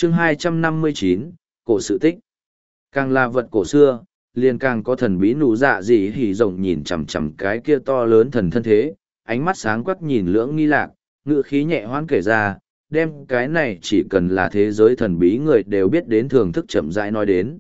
chương 259, cổ sự tích. Càng là vật cổ xưa, liền càng có thần bí nụ dạ gì hỉ rộng nhìn chằm chằm cái kia to lớn thần thân thế, ánh mắt sáng quắc nhìn Lưỡng Nghi Lạc, ngữ khí nhẹ hoãn kể ra, đem cái này chỉ cần là thế giới thần bí người đều biết đến thưởng thức chậm rãi nói đến.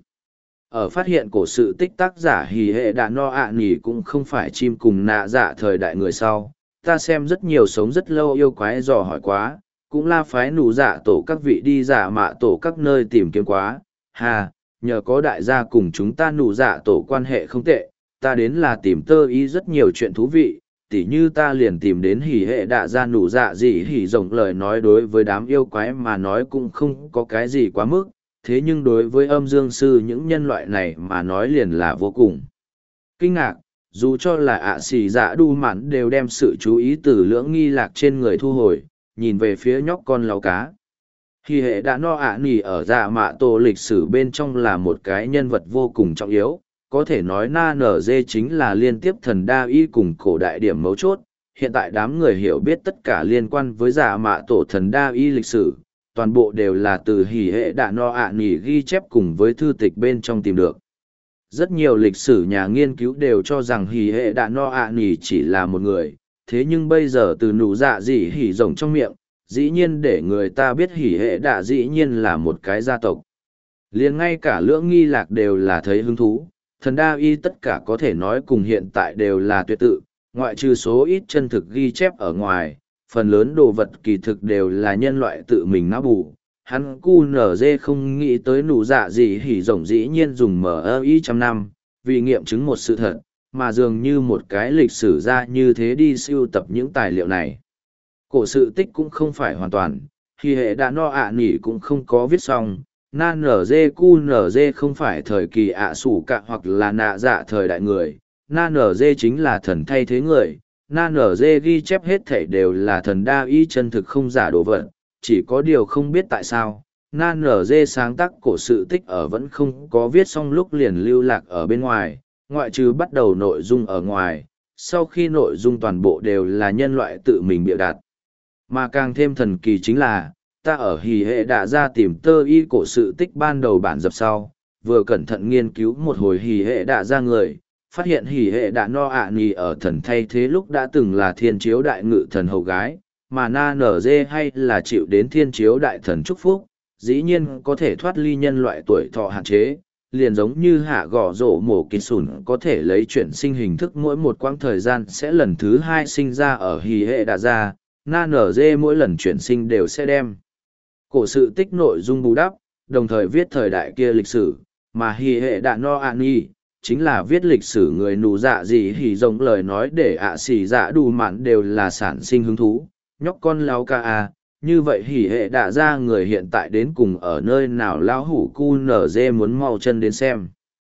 Ở phát hiện cổ sự tích tác giả hỉ hệ đạ no ạ nỉ cũng không phải chim cùng nạ dạ thời đại người sau, ta xem rất nhiều sống rất lâu yêu quái dò hỏi quá, cũng là phái nụ dạ tổ các vị đi dạ mạ tổ các nơi tìm kiếm quá, hà, nhờ có đại gia cùng chúng ta nụ dạ tổ quan hệ không tệ, ta đến là tìm tơ ý rất nhiều chuyện thú vị, tỉ như ta liền tìm đến hỉ hệ đạ gia nụ dạ gì hỉ rộng lời nói đối với đám yêu quái mà nói cũng không có cái gì quá mức, thế nhưng đối với âm dương sư những nhân loại này mà nói liền là vô cùng kinh ngạc, dù cho là ạ xì dạ đu mạn đều đem sự chú ý từ Lưỡng Nghi Lạc trên người thu hồi, nhìn về phía nhóc con láu cá. Hỉ hệ đã no ạ nỉ ở dạ mạ tổ lịch sử bên trong là một cái nhân vật vô cùng trọng yếu, có thể nói na nở dê chính là liên tiếp thần đa y cùng cổ đại điểm mấu chốt. Hiện tại đám người hiểu biết tất cả liên quan với dạ mạ tổ thần đa y lịch sử, toàn bộ đều là từ hỉ hệ đạ no ạ nỉ ghi chép cùng với thư tịch bên trong tìm được. Rất nhiều lịch sử nhà nghiên cứu đều cho rằng hỉ hệ đạ no ạ nỉ chỉ là một người, thế nhưng bây giờ từ nụ dạ dị hỉ rồng trong miệng, dĩ nhiên để người ta biết hỉ hệ đạ dĩ nhiên là một cái gia tộc. Liền ngay cả Lưỡng Nghi Lạc đều là thấy hứng thú, thần đa y tất cả có thể nói cùng hiện tại đều là tuyệt tự, ngoại trừ số ít chân thực ghi chép ở ngoài, phần lớn đồ vật kỳ thực đều là nhân loại tự mình não bù. Hắn cu nở dê không nghĩ tới nụ dạ gì hỉ rồng dĩ nhiên dùng mở y trăm năm, vì nghiệm chứng một sự thật, mà dường như một cái lịch sử ra như thế đi sưu tập những tài liệu này. Cổ sự tích cũng không phải hoàn toàn, hỉ hệ đã no ạ nỉ cũng không có viết xong, na nở dê cu nở dê không phải thời kỳ ạ sủ cạ hoặc là nạ dạ thời đại người, na nở dê chính là thần thay thế người, na nở dê ghi chép hết thảy đều là thần đa y chân thực không giả đồ vật, chỉ có điều không biết tại sao, na nở dê sáng tác cổ sự tích ở vẫn không có viết xong lúc liền lưu lạc ở bên ngoài, ngoại trừ bắt đầu nội dung ở ngoài, sau khi nội dung toàn bộ đều là nhân loại tự mình bịa đặt. Mà càng thêm thần kỳ chính là, ta ở hỉ hệ đạ ra tìm tơ y cổ sự tích ban đầu bản dập sau, vừa cẩn thận nghiên cứu một hồi hỉ hệ đạ ra người, phát hiện hỉ hệ đạ no ạ nì ở thần thay thế lúc đã từng là thiên chiếu đại ngự thần hầu gái, mà na nở dê hay là chịu đến thiên chiếu đại thần chúc phúc, dĩ nhiên có thể thoát ly nhân loại tuổi thọ hạn chế, liền giống như hạ gõ rổ mổ kỳ sùn có thể lấy chuyển sinh hình thức mỗi một quãng thời gian sẽ lần thứ hai sinh ra ở hỉ hệ đạ ra, na nở dê mỗi lần chuyển sinh đều sẽ đem cổ sự tích nội dung bù đắp, đồng thời viết thời đại kia lịch sử, mà hỉ hệ đạ no ạ nì chính là viết lịch sử người nụ dạ gì hỉ rồng lời nói để ạ xỉ dạ đủ mạn đều là sản sinh hứng thú, nhóc con lao ca à, như vậy hỉ hệ đạ ra người hiện tại đến cùng ở nơi nào lao hủ cu nở dê muốn mau chân đến xem.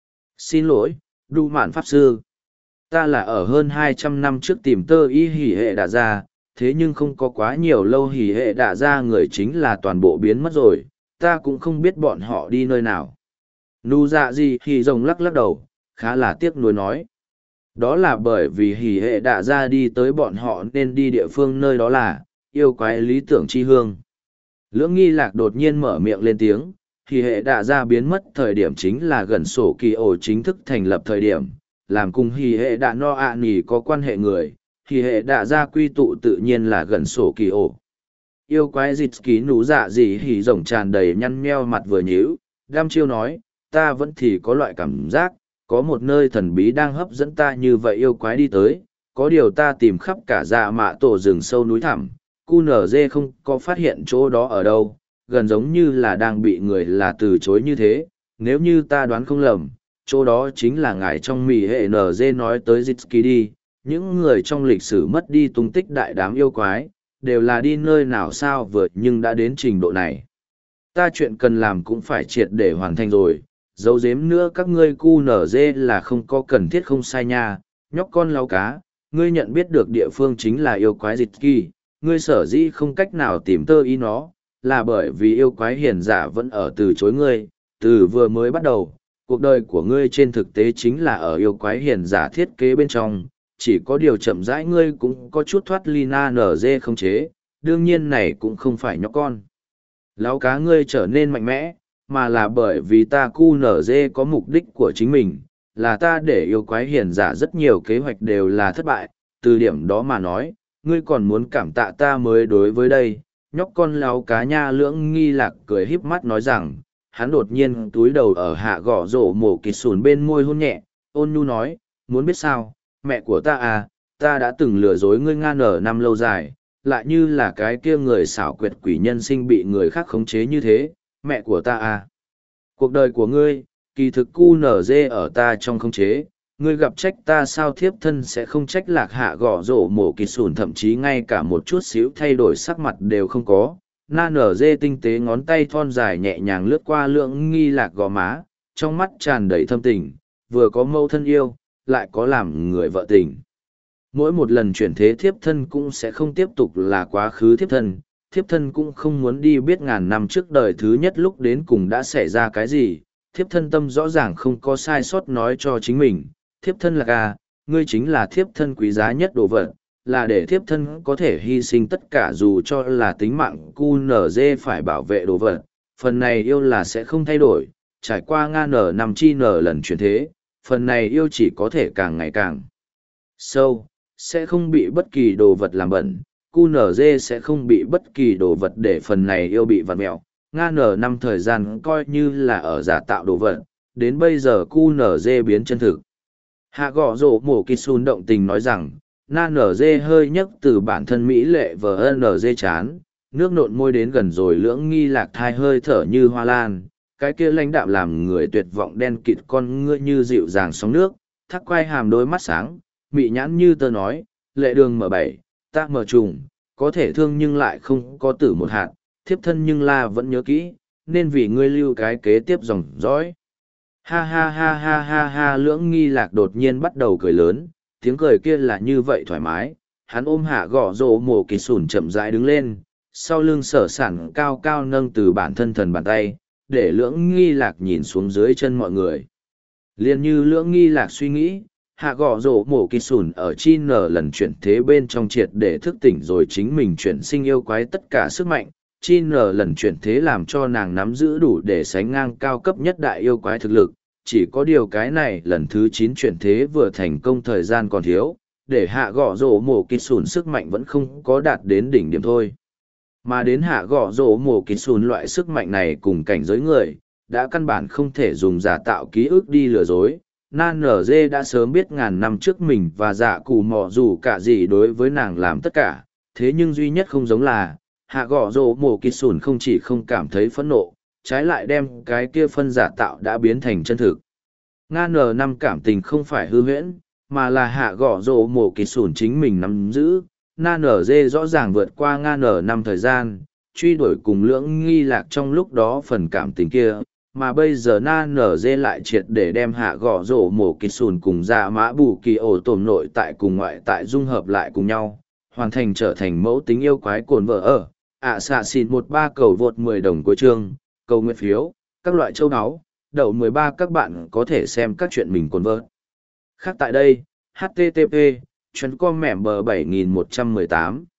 Xin lỗi, đủ mạn pháp sư. Ta là ở hơn 200 năm trước tìm tơ y hỉ hệ đạ ra, thế nhưng không có quá nhiều lâu hỉ hệ đạ ra người chính là toàn bộ biến mất rồi, ta cũng không biết bọn họ đi nơi nào. Nụ dạ gì hỉ rồng lắc lắc đầu, khá là tiếc nuối nói. Đó là bởi vì hỉ hệ đạ ra đi tới bọn họ nên đi địa phương nơi đó là, yêu quái lý tưởng chi hương. Lưỡng Nghi Lạc đột nhiên mở miệng lên tiếng, hỉ hệ đạ ra biến mất thời điểm chính là gần sổ kỳ ổ chính thức thành lập thời điểm, làm cùng hỉ hệ đạ no ạ nỉ có quan hệ người, hỉ hệ đạ ra quy tụ tự nhiên là gần sổ kỳ ổ. Yêu quái dịch ký nú dạ gì hỉ rồng tràn đầy nhăn nheo mặt vừa nhíu, đam chiêu nói, ta vẫn thì có loại cảm giác, có một nơi thần bí đang hấp dẫn ta như vậy yêu quái đi tới, có điều ta tìm khắp cả dạ mạ tổ rừng sâu núi thẳm, QNZ không có phát hiện chỗ đó ở đâu, gần giống như là đang bị người là từ chối như thế, nếu như ta đoán không lầm, chỗ đó chính là ngài trong mì hệ NG nói tới Zitsky đi, những người trong lịch sử mất đi tung tích đại đám yêu quái, đều là đi nơi nào sao vượt nhưng đã đến trình độ này. Ta chuyện cần làm cũng phải triệt để hoàn thành rồi. Dấu dếm nữa các ngươi cu nở dê là không có cần thiết không sai nha, nhóc con lau cá, ngươi nhận biết được địa phương chính là yêu quái dịch kỳ, ngươi sở dĩ không cách nào tìm tơ ý nó, là bởi vì yêu quái hiền giả vẫn ở từ chối ngươi, từ vừa mới bắt đầu, cuộc đời của ngươi trên thực tế chính là ở yêu quái hiền giả thiết kế bên trong, chỉ có điều chậm rãi ngươi cũng có chút thoát ly na nở dê không chế, đương nhiên này cũng không phải nhóc con. Láo cá ngươi trở nên mạnh mẽ, mà là bởi vì ta cu nở dê có mục đích của chính mình, là ta để yêu quái hiền giả rất nhiều kế hoạch đều là thất bại, từ điểm đó mà nói, ngươi còn muốn cảm tạ ta mới đối với đây. Nhóc con láo cá nha lưỡng nghi lạc cười híp mắt nói rằng, hắn đột nhiên túi đầu ở hạ gõ rổ mổ kịt sùn bên môi hôn nhẹ, ôn nhu nói, muốn biết sao, mẹ của ta à, ta đã từng lừa dối ngươi nga nở năm lâu dài, lại như là cái kia người xảo quyệt quỷ nhân sinh bị người khác khống chế như thế, mẹ của ta à. Cuộc đời của ngươi, kỳ thực cu nở dê ở ta trong khống chế, ngươi gặp trách ta sao thiếp thân sẽ không trách lạc hạ gõ rổ mổ kịt sùn thậm chí ngay cả một chút xíu thay đổi sắc mặt đều không có. Na nở dê tinh tế ngón tay thon dài nhẹ nhàng lướt qua lưỡng nghi lạc gò má, trong mắt tràn đầy thâm tình, vừa có mâu thân yêu, lại có làm người vợ tình. Mỗi một lần chuyển thế thiếp thân cũng sẽ không tiếp tục là quá khứ thiếp thân cũng không muốn đi biết ngàn năm trước đời thứ nhất lúc đến cùng đã xảy ra cái gì, thiếp thân tâm rõ ràng không có sai sót nói cho chính mình, thiếp thân là ca, ngươi chính là thiếp thân quý giá nhất đồ vật, là để thiếp thân có thể hy sinh tất cả dù cho là tính mạng cu nở dê phải bảo vệ đồ vật, phần này yêu là sẽ không thay đổi, trải qua nga nở năm chi nở lần chuyển thế, phần này yêu chỉ có thể càng ngày càng sâu, sẽ không bị bất kỳ đồ vật làm bẩn, cu nở dê sẽ không bị bất kỳ đồ vật để phần này yêu bị vặt mẹo, nga nở năm thời gian coi như là ở giả tạo đồ vật, đến bây giờ cu nở dê biến chân thực. Hạ gõ rổ mổ kịch xùn động tình nói rằng, na nở dê hơi nhấc từ bản thân mỹ lệ vờ nở dê chán, nước nộn môi đến gần rồi lưỡng nghi lạc thai hơi thở như hoa lan, cái kia lãnh đạm làm người tuyệt vọng đen kịt con ngươi như dịu dàng sóng nước, thắc quai hàm đôi mắt sáng, mị nhãn như tơ nói, lệ đường mở bảy, ta mở trùng, có thể thương nhưng lại không có tử một hạt, thiếp thân nhưng là vẫn nhớ kỹ, nên vì ngươi lưu cái kế tiếp dòng dõi. Ha ha ha ha ha ha lưỡng nghi lạc đột nhiên bắt đầu cười lớn, tiếng cười kia là như vậy thoải mái, hắn ôm hạ gõ rổ mổ kịch sùn chậm rãi đứng lên, sau lưng sở sản cao cao nâng từ bản thân thần bàn tay, để lưỡng nghi lạc nhìn xuống dưới chân mọi người. Liên như lưỡng nghi lạc suy nghĩ, hạ gõ rổ mổ kịch sùn ở chi nở lần chuyển thế bên trong triệt để thức tỉnh rồi chính mình chuyển sinh yêu quái tất cả sức mạnh, chi nở lần chuyển thế làm cho nàng nắm giữ đủ để sánh ngang cao cấp nhất đại yêu quái thực lực, chỉ có điều cái này lần thứ 9 chuyển thế vừa thành công thời gian còn thiếu, để hạ gõ rổ mổ kịch sùn sức mạnh vẫn không có đạt đến đỉnh điểm thôi. Mà đến hạ gõ rổ mổ kịch sùn loại sức mạnh này cùng cảnh giới người, đã căn bản không thể dùng giả tạo ký ức đi lừa dối. Nan nở dê đã sớm biết ngàn năm trước mình và dạ cù mò dù cả gì đối với nàng làm tất cả, thế nhưng duy nhất không giống là, hạ gõ rổ mổ kịch sùn không chỉ không cảm thấy phẫn nộ, trái lại đem cái kia phân giả tạo đã biến thành chân thực. Nga N5 cảm tình không phải hư huyễn, mà là hạ gõ rổ mổ kịch sùn chính mình nắm giữ. Na nở dê rõ ràng vượt qua Nga N5 thời gian, truy đuổi cùng lưỡng nghi lạc trong lúc đó phần cảm tình kia, mà bây giờ Na nở dê lại triệt để đem hạ gõ rổ mổ kịch sùn cùng dạ mã bù kỳ ổ tổm nội tại cùng ngoại tại dung hợp lại cùng nhau, hoàn thành trở thành mẫu tính yêu quái cồn vợ ở. Xạ xịn 13 cầu vượt 10 đồng cuối chương, cầu nguyện phiếu, các loại châu áo, đậu 13 các bạn có thể xem các chuyện mình cồn vợ. Khác tại đây, http, chuyến com mẻm bờ 7118.